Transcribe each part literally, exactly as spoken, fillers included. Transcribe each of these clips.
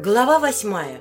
Глава восьмая.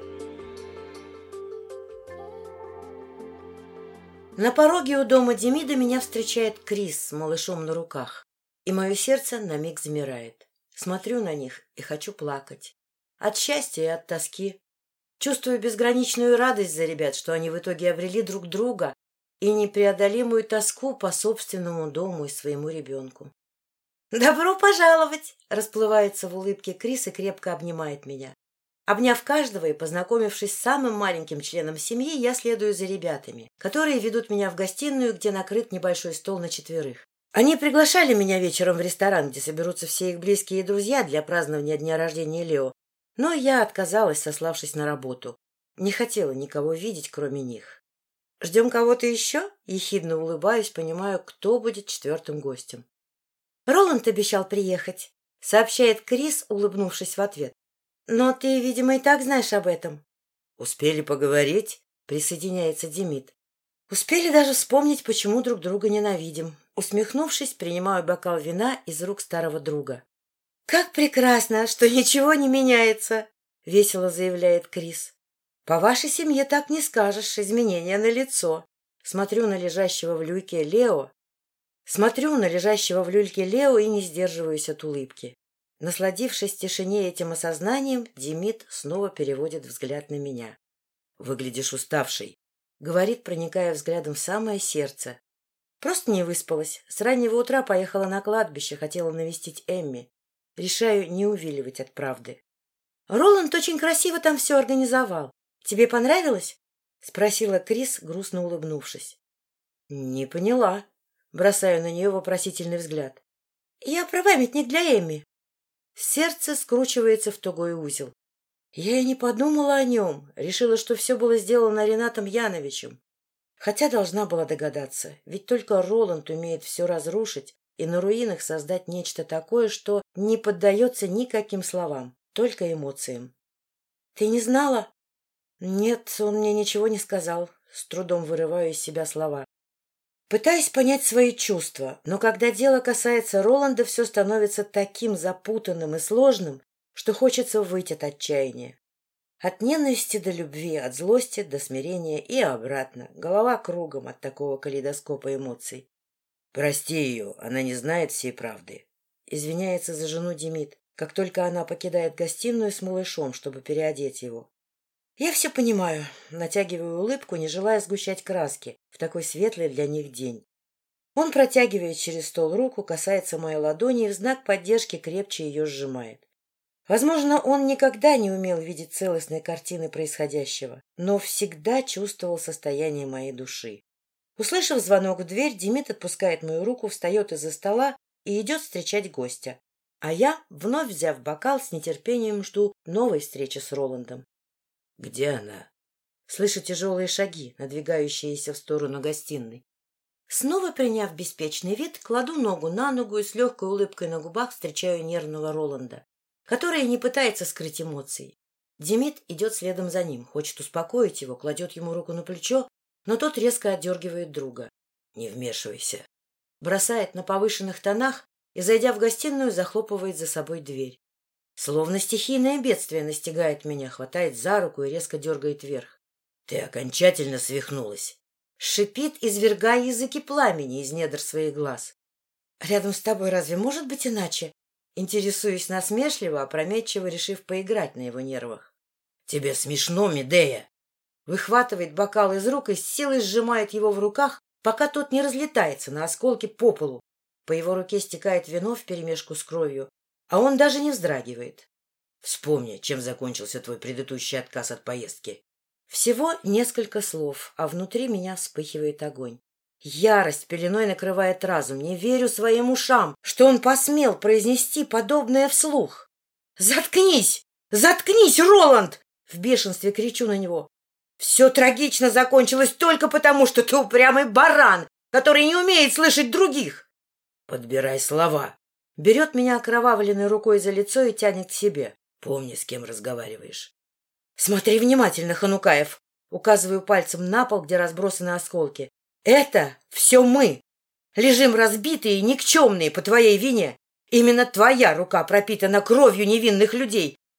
На пороге у дома Демида меня встречает Крис с малышом на руках, и мое сердце на миг замирает. Смотрю на них и хочу плакать. От счастья и от тоски. Чувствую безграничную радость за ребят, что они в итоге обрели друг друга, и непреодолимую тоску по собственному дому и своему ребенку. «Добро пожаловать!» — расплывается в улыбке Крис и крепко обнимает меня. Обняв каждого и познакомившись с самым маленьким членом семьи, я следую за ребятами, которые ведут меня в гостиную, где накрыт небольшой стол на четверых. Они приглашали меня вечером в ресторан, где соберутся все их близкие и друзья для празднования дня рождения Лео, но я отказалась, сославшись на работу. Не хотела никого видеть, кроме них. «Ждем кого-то еще?» — ехидно улыбаюсь, понимаю, кто будет четвертым гостем. «Роланд обещал приехать», — сообщает Крис, улыбнувшись в ответ. «Но ты, видимо, и так знаешь об этом». «Успели поговорить?» — присоединяется Демид. «Успели даже вспомнить, почему друг друга ненавидим». Усмехнувшись, принимаю бокал вина из рук старого друга. «Как прекрасно, что ничего не меняется!» — весело заявляет Крис. «По вашей семье так не скажешь, изменения налицо». Смотрю на лежащего в люльке Лео. Смотрю на лежащего в люльке Лео и не сдерживаюсь от улыбки. Насладившись тишине этим осознанием, Демид снова переводит взгляд на меня. «Выглядишь уставшей», — говорит, проникая взглядом в самое сердце. «Просто не выспалась. С раннего утра поехала на кладбище, хотела навестить Эмми. Решаю не увиливать от правды». «Роланд очень красиво там все организовал. Тебе понравилось?» — спросила Крис, грустно улыбнувшись. «Не поняла». Бросаю на нее вопросительный взгляд. «Я про памятник для Эмми». Сердце скручивается в тугой узел. Я и не подумала о нем. Решила, что все было сделано Ренатом Яновичем. Хотя должна была догадаться, ведь только Роланд умеет все разрушить и на руинах создать нечто такое, что не поддается никаким словам, только эмоциям. «Ты не знала?» «Нет, он мне ничего не сказал». С трудом вырываю из себя слова. Пытаюсь понять свои чувства, но когда дело касается Роланда, все становится таким запутанным и сложным, что хочется выйти от отчаяния. От ненависти до любви, от злости до смирения и обратно. Голова кругом от такого калейдоскопа эмоций. «Прости ее, она не знает всей правды», — извиняется за жену Демид, как только она покидает гостиную с малышом, чтобы переодеть его. «Я все понимаю», — натягиваю улыбку, не желая сгущать краски в такой светлый для них день. Он протягивает через стол руку, касается моей ладони и в знак поддержки крепче ее сжимает. Возможно, он никогда не умел видеть целостной картины происходящего, но всегда чувствовал состояние моей души. Услышав звонок в дверь, Демид отпускает мою руку, встает из-за стола и идет встречать гостя. А я, вновь взяв бокал, с нетерпением жду новой встречи с Роландом. «Где она?» Слышу тяжелые шаги, надвигающиеся в сторону гостиной. Снова приняв беспечный вид, кладу ногу на ногу и с легкой улыбкой на губах встречаю нервного Роланда, который не пытается скрыть эмоций. Демид идет следом за ним, хочет успокоить его, кладет ему руку на плечо, но тот резко отдергивает друга. «Не вмешивайся». Бросает на повышенных тонах и, зайдя в гостиную, захлопывает за собой дверь. Словно стихийное бедствие настигает меня, хватает за руку и резко дергает вверх. «Ты окончательно свихнулась!» Шипит, извергая языки пламени из недр своих глаз. «Рядом с тобой разве может быть иначе?» Интересуюсь насмешливо, опрометчиво решив поиграть на его нервах. «Тебе смешно, Медея!» Выхватывает бокал из рук и с силой сжимает его в руках, пока тот не разлетается на осколки по полу. По его руке стекает вино вперемешку с кровью, а он даже не вздрагивает. «Вспомни, чем закончился твой предыдущий отказ от поездки». Всего несколько слов, а внутри меня вспыхивает огонь. Ярость пеленой накрывает разум. Не верю своим ушам, что он посмел произнести подобное вслух. «Заткнись! Заткнись, Роланд!» В бешенстве кричу на него. «Все трагично закончилось только потому, что ты упрямый баран, который не умеет слышать других!» «Подбирай слова!» Берет меня окровавленной рукой за лицо и тянет к себе. «Помни, с кем разговариваешь». «Смотри внимательно, Ханукаев!» Указываю пальцем на пол, где разбросаны осколки. «Это все мы! Лежим разбитые и никчемные по твоей вине! Именно твоя рука пропитана кровью невинных людей!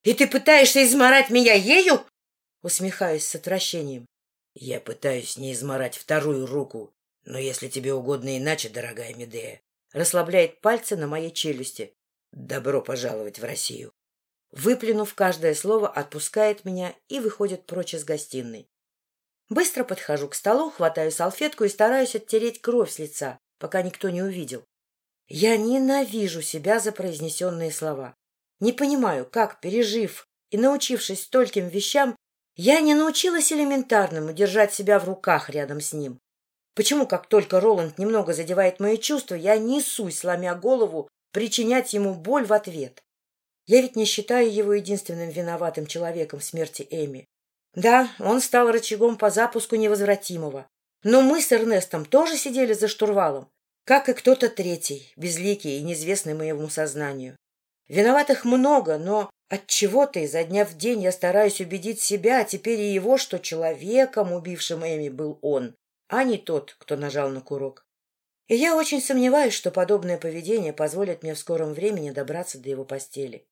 И ты пытаешься изморать меня ею? Усмехаюсь с отвращением. Я пытаюсь не изморать вторую руку, но если тебе угодно иначе, дорогая Медея, расслабляет пальцы на моей челюсти. Добро пожаловать в Россию. Выплюнув каждое слово, отпускает меня и выходит прочь из гостиной. Быстро подхожу к столу, хватаю салфетку и стараюсь оттереть кровь с лица, пока никто не увидел. Я ненавижу себя за произнесенные слова. Не понимаю, как, пережив и научившись стольким вещам, я не научилась элементарному держать себя в руках рядом с ним. Почему, как только Роланд немного задевает мои чувства, я несусь, сломя голову, причинять ему боль в ответ? Я ведь не считаю его единственным виноватым человеком в смерти Эми. Да, он стал рычагом по запуску невозвратимого. Но мы с Эрнестом тоже сидели за штурвалом, как и кто-то третий, безликий и неизвестный моему сознанию. Виноватых много, но отчего-то изо дня в день я стараюсь убедить себя, а теперь и его, что человеком, убившим Эми, был он, а не тот, кто нажал на курок. И я очень сомневаюсь, что подобное поведение позволит мне в скором времени добраться до его постели.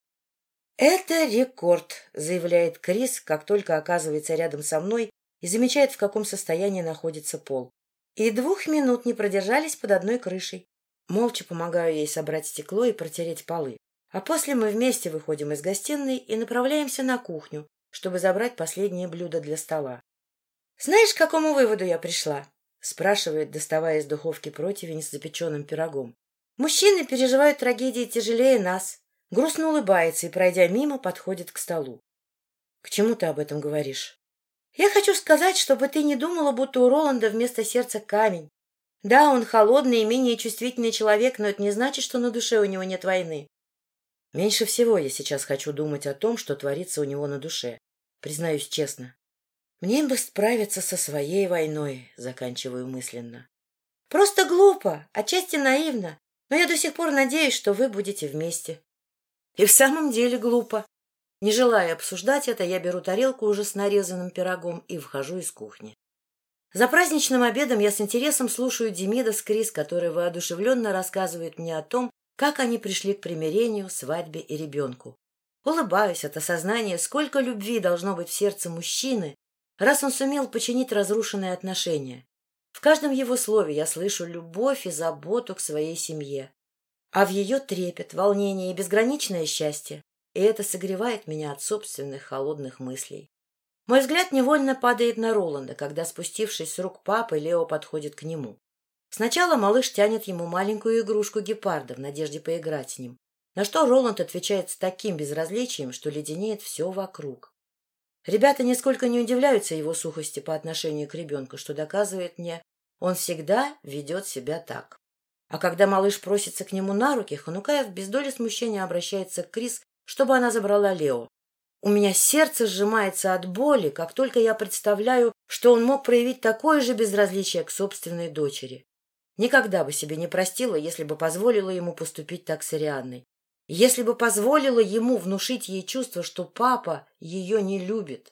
«Это рекорд», — заявляет Крис, как только оказывается рядом со мной и замечает, в каком состоянии находится пол. И двух минут не продержались под одной крышей. Молча помогаю ей собрать стекло и протереть полы. А после мы вместе выходим из гостиной и направляемся на кухню, чтобы забрать последние блюда для стола. «Знаешь, к какому выводу я пришла?» — спрашивает, доставая из духовки противень с запеченным пирогом. «Мужчины переживают трагедии тяжелее нас». Грустно улыбается и, пройдя мимо, подходит к столу. «К чему ты об этом говоришь?» «Я хочу сказать, чтобы ты не думала, будто у Роланда вместо сердца камень. Да, он холодный и менее чувствительный человек, но это не значит, что на душе у него нет войны». Меньше всего я сейчас хочу думать о том, что творится у него на душе. Признаюсь честно. Мне бы справиться со своей войной, заканчиваю мысленно. Просто глупо, отчасти наивно, но я до сих пор надеюсь, что вы будете вместе. И в самом деле глупо. Не желая обсуждать это, я беру тарелку уже с нарезанным пирогом и вхожу из кухни. За праздничным обедом я с интересом слушаю Демида с Крис, которые воодушевленно рассказывают мне о том, как они пришли к примирению, свадьбе и ребенку. Улыбаюсь от осознания, сколько любви должно быть в сердце мужчины, раз он сумел починить разрушенные отношения. В каждом его слове я слышу любовь и заботу к своей семье. А в ее трепет, волнение и безграничное счастье, и это согревает меня от собственных холодных мыслей. Мой взгляд невольно падает на Роланда, когда, спустившись с рук папы, Лео подходит к нему. Сначала малыш тянет ему маленькую игрушку гепарда в надежде поиграть с ним, на что Роланд отвечает с таким безразличием, что леденеет все вокруг. Ребята нисколько не удивляются его сухости по отношению к ребенку, что доказывает мне, он всегда ведет себя так. А когда малыш просится к нему на руки, Ханукаев без доли смущения обращается к Крис, чтобы она забрала Лео. У меня сердце сжимается от боли, как только я представляю, что он мог проявить такое же безразличие к собственной дочери. Никогда бы себе не простила, если бы позволила ему поступить так с Арианной. Если бы позволила ему внушить ей чувство, что папа ее не любит.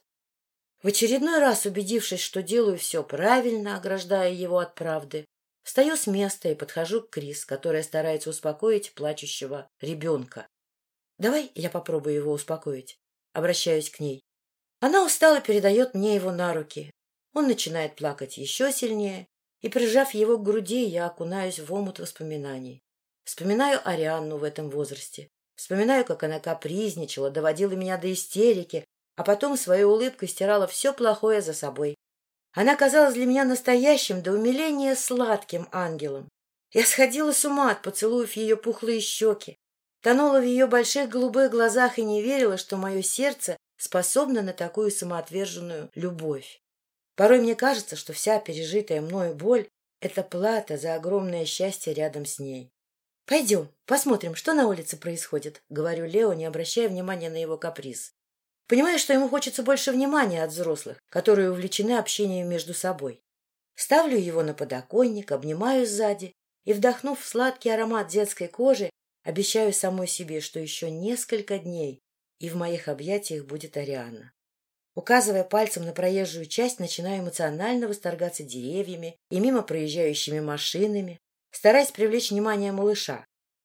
В очередной раз убедившись, что делаю все правильно, ограждая его от правды, встаю с места и подхожу к Крис, которая старается успокоить плачущего ребенка. «Давай я попробую его успокоить». Обращаюсь к ней. Она устало передает мне его на руки. Он начинает плакать еще сильнее, и, прижав его к груди, я окунаюсь в омут воспоминаний. Вспоминаю Арианну в этом возрасте. Вспоминаю, как она капризничала, доводила меня до истерики, а потом своей улыбкой стирала все плохое за собой. Она казалась для меня настоящим, до умиления сладким ангелом. Я сходила с ума от поцелуев ее пухлые щеки, тонула в ее больших голубых глазах и не верила, что мое сердце способно на такую самоотверженную любовь. Порой мне кажется, что вся пережитая мною боль — это плата за огромное счастье рядом с ней. «Пойдем, посмотрим, что на улице происходит», — говорю Лео, не обращая внимания на его каприз. Понимаю, что ему хочется больше внимания от взрослых, которые увлечены общением между собой. Ставлю его на подоконник, обнимаю сзади и, вдохнув сладкий аромат детской кожи, обещаю самой себе, что еще несколько дней, и в моих объятиях будет Арианна. Указывая пальцем на проезжую часть, начинаю эмоционально восторгаться деревьями и мимо проезжающими машинами, стараясь привлечь внимание малыша.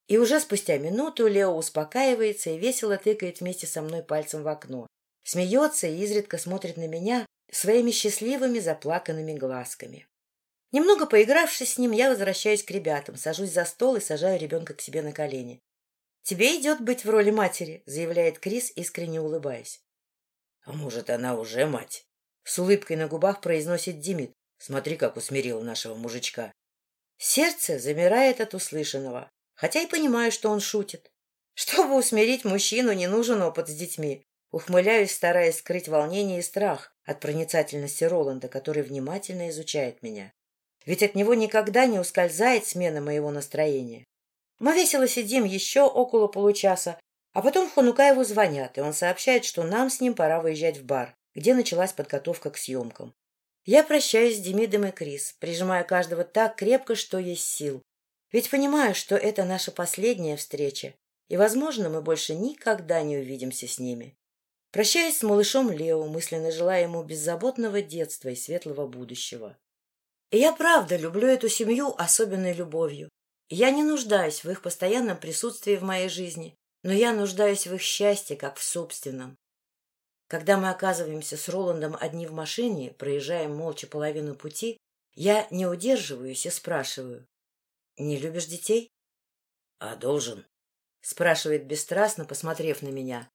И уже спустя минуту Лео успокаивается и весело тыкает вместе со мной пальцем в окно. Смеется и изредка смотрит на меня своими счастливыми заплаканными глазками. Немного поигравшись с ним, я возвращаюсь к ребятам, сажусь за стол и сажаю ребенка к себе на колени. «Тебе идет быть в роли матери», — заявляет Крис, искренне улыбаясь. «А может, она уже мать?» — с улыбкой на губах произносит Димит. «Смотри, как усмирила нашего мужичка». Сердце замирает от услышанного, хотя и понимаю, что он шутит. Чтобы усмирить мужчину, не нужен опыт с детьми. Ухмыляюсь, стараясь скрыть волнение и страх от проницательности Роланда, который внимательно изучает меня. Ведь от него никогда не ускользает смена моего настроения. Мы весело сидим еще около получаса, а потом Хонукаеву звонят, и он сообщает, что нам с ним пора выезжать в бар, где началась подготовка к съемкам. Я прощаюсь с Демидом и Крис, прижимая каждого так крепко, что есть сил. Ведь понимаю, что это наша последняя встреча, и, возможно, мы больше никогда не увидимся с ними. Прощаюсь с малышом Лео, мысленно желая ему беззаботного детства и светлого будущего. И я правда люблю эту семью особенной любовью. И я не нуждаюсь в их постоянном присутствии в моей жизни, но я нуждаюсь в их счастье, как в собственном. Когда мы оказываемся с Роландом одни в машине, проезжаем молча половину пути, я не удерживаюсь и спрашиваю: «Не любишь детей?» «А должен?» — спрашивает бесстрастно, посмотрев на меня.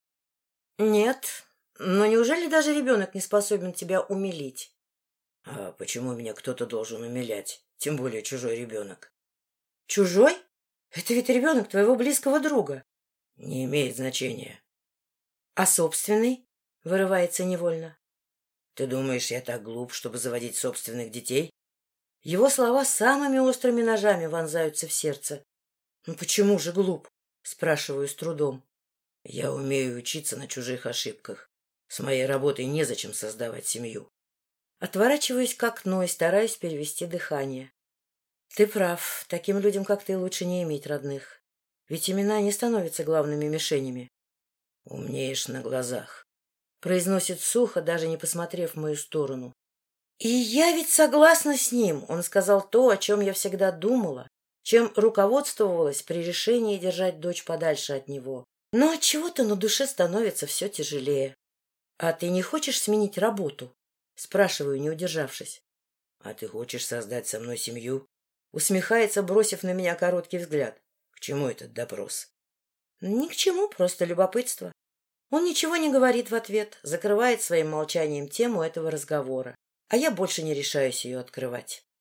«Нет, но неужели даже ребенок не способен тебя умилить?» «А почему меня кто-то должен умилять, тем более чужой ребенок?» «Чужой? Это ведь ребенок твоего близкого друга». «Не имеет значения». «А собственный?» — вырывается невольно. «Ты думаешь, я так глуп, чтобы заводить собственных детей?» Его слова самыми острыми ножами вонзаются в сердце. «Ну почему же глуп?» — спрашиваю с трудом. «Я умею учиться на чужих ошибках. С моей работой незачем создавать семью». Отворачиваюсь к окну и стараюсь перевести дыхание. Ты прав, таким людям, как ты, лучше не иметь родных. Ведь имена не становятся главными мишенями. «Умнеешь на глазах», — произносит сухо, даже не посмотрев в мою сторону. И я ведь согласна с ним. Он сказал то, о чем я всегда думала, чем руководствовалась при решении держать дочь подальше от него. Но отчего-то на душе становится все тяжелее. «А ты не хочешь сменить работу?» — спрашиваю, не удержавшись. «А ты хочешь создать со мной семью?» — усмехается, бросив на меня короткий взгляд. «К чему этот допрос?» «Ни к чему, просто любопытство». Он ничего не говорит в ответ, закрывает своим молчанием тему этого разговора, а я больше не решаюсь ее открывать.